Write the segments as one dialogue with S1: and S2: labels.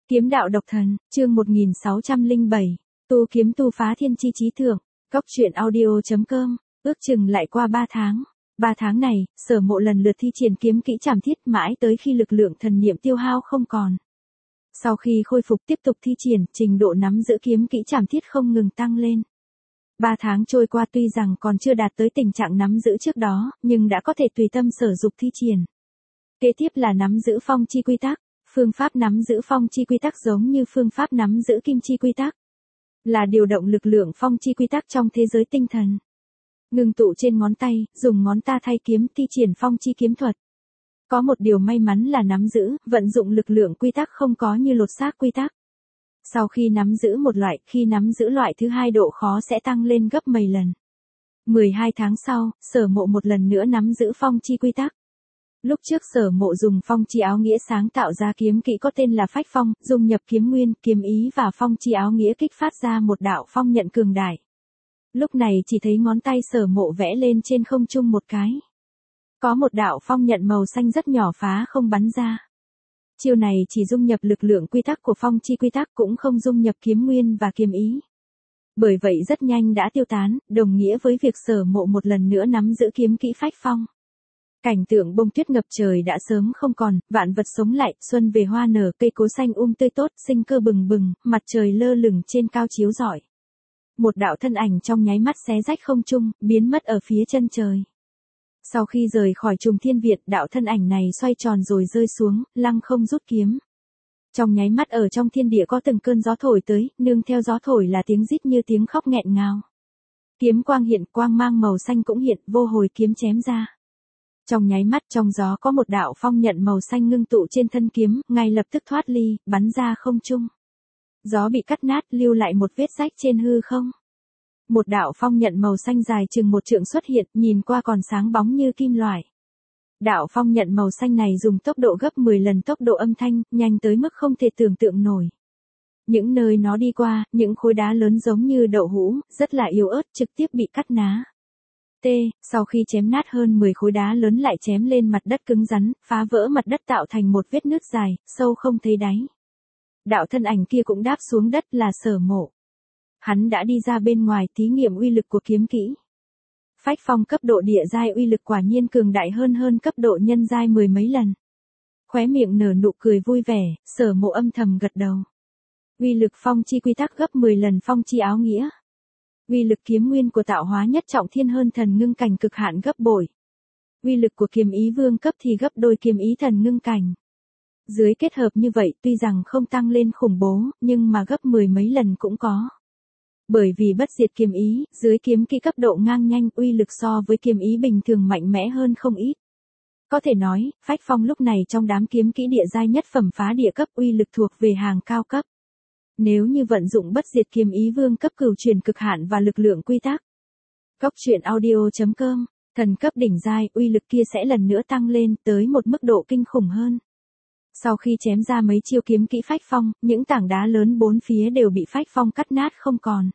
S1: Kiếm đạo độc thần, chương 1607, tu kiếm tu phá thiên chi chí thượng, cóc truyện audio.com, ước chừng lại qua 3 tháng. 3 tháng này, Sở Mộ lần lượt thi triển kiếm kỹ trảm thiết mãi tới khi lực lượng thần niệm tiêu hao không còn. Sau khi khôi phục tiếp tục thi triển, trình độ nắm giữ kiếm kỹ trảm thiết không ngừng tăng lên. 3 tháng trôi qua tuy rằng còn chưa đạt tới tình trạng nắm giữ trước đó, nhưng đã có thể tùy tâm sở dục thi triển. Kế tiếp là nắm giữ phong chi quy tắc. Phương pháp nắm giữ phong chi quy tắc giống như phương pháp nắm giữ kim chi quy tắc. Là điều động lực lượng phong chi quy tắc trong thế giới tinh thần. Ngưng tụ trên ngón tay, dùng ngón ta thay kiếm thi triển phong chi kiếm thuật. Có một điều may mắn là nắm giữ, vận dụng lực lượng quy tắc không có như lột xác quy tắc. Sau khi nắm giữ một loại, khi nắm giữ loại thứ hai độ khó sẽ tăng lên gấp mấy lần. 12 tháng sau, Sở Mộ một lần nữa nắm giữ phong chi quy tắc. Lúc trước Sở Mộ dùng phong chi áo nghĩa sáng tạo ra kiếm kỹ có tên là phách phong, dung nhập kiếm nguyên, kiếm ý và phong chi áo nghĩa kích phát ra một đạo phong nhận cường đại. Lúc này chỉ thấy ngón tay Sở Mộ vẽ lên trên không trung một cái. Có một đạo phong nhận màu xanh rất nhỏ phá không bắn ra. Chiêu này chỉ dung nhập lực lượng quy tắc của phong chi quy tắc cũng không dung nhập kiếm nguyên và kiếm ý. Bởi vậy rất nhanh đã tiêu tán, đồng nghĩa với việc Sở Mộ một lần nữa nắm giữ kiếm kỹ phách phong. Cảnh tượng bông tuyết ngập trời đã sớm không còn, vạn vật sống lại, xuân về hoa nở, cây cối xanh tươi tốt, sinh cơ bừng bừng, mặt trời lơ lửng trên cao chiếu rọi. Một đạo thân ảnh trong nháy mắt xé rách không trung, biến mất ở phía chân trời. Sau khi rời khỏi Trùng Thiên Viện, đạo thân ảnh này xoay tròn rồi rơi xuống, lăng không rút kiếm. Trong nháy mắt ở trong thiên địa có từng cơn gió thổi tới, nương theo gió thổi là tiếng rít như tiếng khóc nghẹn ngào. Kiếm quang hiện, quang mang màu xanh cũng hiện, vô hồi kiếm chém ra. Trong nháy mắt trong gió có một đạo phong nhận màu xanh ngưng tụ trên thân kiếm, ngay lập tức thoát ly, bắn ra không trung. Gió bị cắt nát, lưu lại một vết rách trên hư không. Một đạo phong nhận màu xanh dài chừng 1 trượng xuất hiện, nhìn qua còn sáng bóng như kim loại. Đạo phong nhận màu xanh này dùng tốc độ gấp 10 lần tốc độ âm thanh, nhanh tới mức không thể tưởng tượng nổi. Những nơi nó đi qua, những khối đá lớn giống như đậu hũ, rất là yếu ớt, trực tiếp bị cắt ná. Sau khi chém nát hơn 10 khối đá lớn lại chém lên mặt đất cứng rắn, phá vỡ mặt đất tạo thành một vết nứt dài, sâu không thấy đáy. Đạo thân ảnh kia cũng đáp xuống đất là Sở Mộ. Hắn đã đi ra bên ngoài thí nghiệm uy lực của kiếm kỹ. Phách phong cấp độ địa giai uy lực quả nhiên cường đại hơn cấp độ nhân giai 10 mấy lần. Khóe miệng nở nụ cười vui vẻ, Sở Mộ âm thầm gật đầu. Uy lực phong chi quy tắc gấp 10 lần phong chi áo nghĩa. Uy lực kiếm nguyên của tạo hóa nhất trọng thiên hơn thần ngưng cảnh cực hạn gấp bội. Uy lực của kiếm ý vương cấp thì gấp đôi kiếm ý thần ngưng cảnh. Dưới kết hợp như vậy tuy rằng không tăng lên khủng bố, nhưng mà gấp 10 mấy lần cũng có. Bởi vì bất diệt kiếm ý, dưới kiếm kỹ cấp độ ngang nhanh, uy lực so với kiếm ý bình thường mạnh mẽ hơn không ít. Có thể nói, phách phong lúc này trong đám kiếm kỹ địa giai nhất phẩm phá địa cấp uy lực thuộc về hàng cao cấp. Nếu như vận dụng bất diệt kiếm ý vương cấp cửu truyền cực hạn và lực lượng quy tắc. Cóc truyện audio.com, thần cấp đỉnh giai, uy lực kia sẽ lần nữa tăng lên tới một mức độ kinh khủng hơn. Sau khi chém ra mấy chiêu kiếm kỹ phách phong, những tảng đá lớn bốn phía đều bị phách phong cắt nát không còn.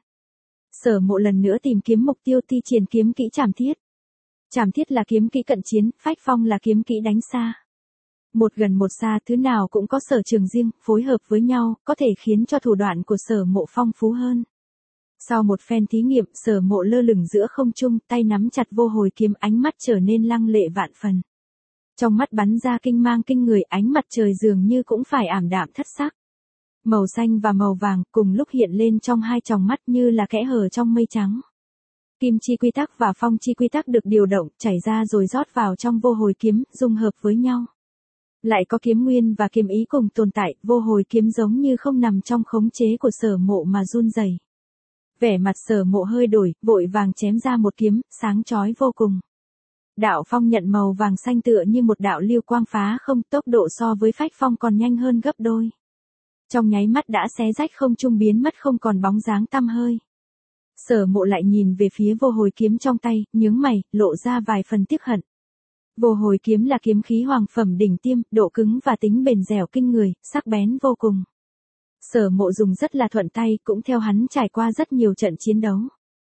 S1: Sở Mộ lần nữa tìm kiếm mục tiêu thi triển kiếm kỹ trảm thiết. Trảm thiết là kiếm kỹ cận chiến, phách phong là kiếm kỹ đánh xa. Một gần một xa, thứ nào cũng có sở trường riêng, phối hợp với nhau, có thể khiến cho thủ đoạn của Sở Mộ phong phú hơn. Sau một phen thí nghiệm, Sở Mộ lơ lửng giữa không trung, tay nắm chặt vô hồi kiếm, ánh mắt trở nên lăng lệ vạn phần. Trong mắt bắn ra kinh mang kinh người, ánh mặt trời dường như cũng phải ảm đạm thất sắc. Màu xanh và màu vàng cùng lúc hiện lên trong hai tròng mắt như là kẽ hở trong mây trắng. Kim chi quy tắc và phong chi quy tắc được điều động, chảy ra rồi rót vào trong vô hồi kiếm, dung hợp với nhau. Lại có kiếm nguyên và kiếm ý cùng tồn tại, vô hồi kiếm giống như không nằm trong khống chế của Sở Mộ mà run rẩy. Vẻ mặt Sở Mộ hơi đổi, vội vàng chém ra một kiếm, sáng chói vô cùng. Đạo phong nhận màu vàng xanh tựa như một đạo lưu quang phá không, tốc độ so với phách phong còn nhanh hơn gấp đôi. Trong nháy mắt đã xé rách không trung biến mất không còn bóng dáng tăm hơi. Sở Mộ lại nhìn về phía vô hồi kiếm trong tay, nhướng mày, lộ ra vài phần tiếc hận. Vô hồi kiếm là kiếm khí hoàng phẩm đỉnh tiêm, độ cứng và tính bền dẻo kinh người, sắc bén vô cùng. Sở Mộ dùng rất là thuận tay, cũng theo hắn trải qua rất nhiều trận chiến đấu.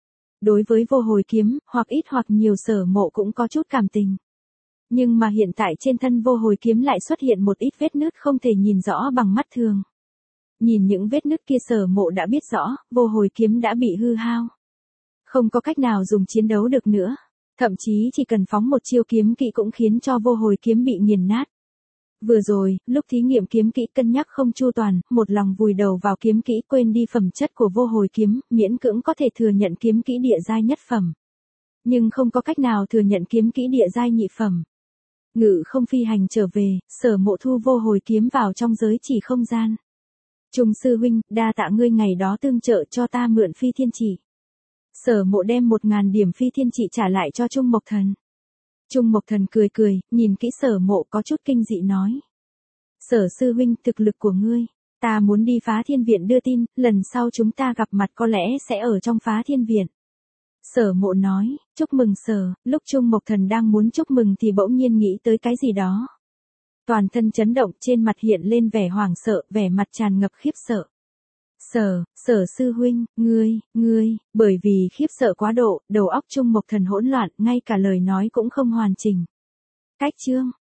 S1: Đối với vô hồi kiếm, hoặc ít hoặc nhiều Sở Mộ cũng có chút cảm tình. Nhưng mà hiện tại trên thân vô hồi kiếm lại xuất hiện một ít vết nứt không thể nhìn rõ bằng mắt thường. Nhìn những vết nứt kia Sở Mộ đã biết rõ, vô hồi kiếm đã bị hư hao. Không có cách nào dùng chiến đấu được nữa. Thậm chí chỉ cần phóng một chiêu kiếm kỹ cũng khiến cho vô hồi kiếm bị nghiền nát. Vừa rồi, lúc thí nghiệm kiếm kỹ cân nhắc không chu toàn, một lòng vùi đầu vào kiếm kỹ quên đi phẩm chất của vô hồi kiếm, miễn cưỡng có thể thừa nhận kiếm kỹ địa giai nhất phẩm. Nhưng không có cách nào thừa nhận kiếm kỹ địa giai nhị phẩm. Ngự không phi hành trở về, Sở Mộ thu vô hồi kiếm vào trong giới chỉ không gian. Trung sư huynh, đa tạ ngươi ngày đó tương trợ cho ta mượn phi thiên chỉ. Sở Mộ đem 1000 điểm phi thiên chỉ trả lại cho Trung Mộc Thần. Trung Mộc Thần cười cười, nhìn kỹ Sở Mộ có chút kinh dị nói. Sở sư huynh, thực lực của ngươi, ta muốn đi Phá Thiên Viện đưa tin, lần sau chúng ta gặp mặt có lẽ sẽ ở trong Phá Thiên Viện. Sở Mộ nói, chúc mừng Sở, lúc Trung Mộc Thần đang muốn chúc mừng thì bỗng nhiên nghĩ tới cái gì đó. Toàn thân chấn động, trên mặt hiện lên vẻ hoảng sợ, vẻ mặt tràn ngập khiếp sợ. Sở sư huynh, ngươi, bởi vì khiếp sợ quá độ, đầu óc Trung Mộc Thần hỗn loạn, ngay cả lời nói cũng không hoàn chỉnh. Cách chương